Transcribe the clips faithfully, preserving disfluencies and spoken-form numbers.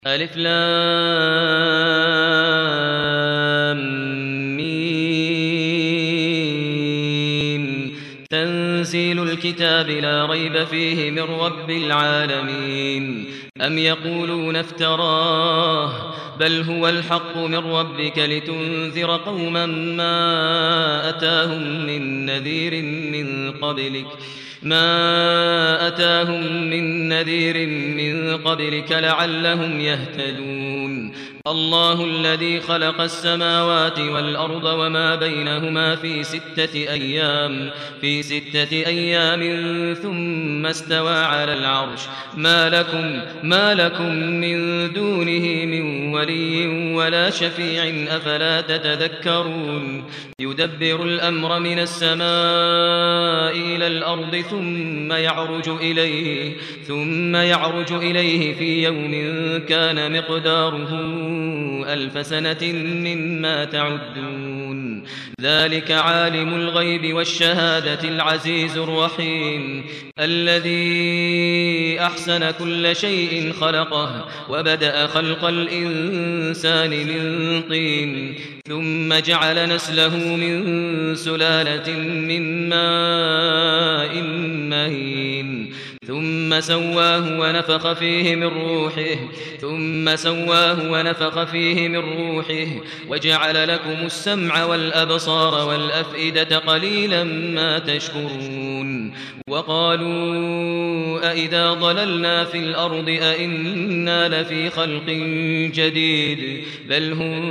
ألف لام ميم تنزيل الكتاب لا ريب فيه من رب العالمين أم يقولون افتراه بل هو الحق من ربك لتنذر قوما ما أتاهم من نذير من قبلك ما أتاهم من نذير من قبلك لعلهم يهتدون الله الذي خلق السماوات والأرض وما بينهما في ستة أيام في ستة أيام ثم استوى على العرش ما لكم ما لكم من دونه من ولي ولا شفيع أفلا تتذكرون يدبر الأمر من السماء إلى الأرض ثم يعرج إليه ثم يعرج إليه في يوم كان مقداره ألف سنة مما تعدون ذلك عالم الغيب والشهادة العزيز الرحيم الذي أحسن كل شيء خلقه وبدأ خلق الإنسان من طين ثم جعل نسله من سلالة من ماء مهين ثم سواه ونفخ فيه من روحه ثم سواه ونفخ فيه من روحه وجعل لكم السمع والأبصار والأفئدة قليلا ما تشكرون وقالوا أئذا ضللنا في الأرض أئنا لفي خلق جديد بل هم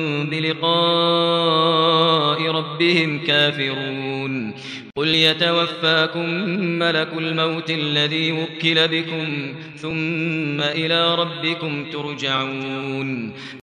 بلقاء ربهم كافرون قل يتوفاكم ملك الموت الذي وكل بكم ثم إلى ربكم ترجعون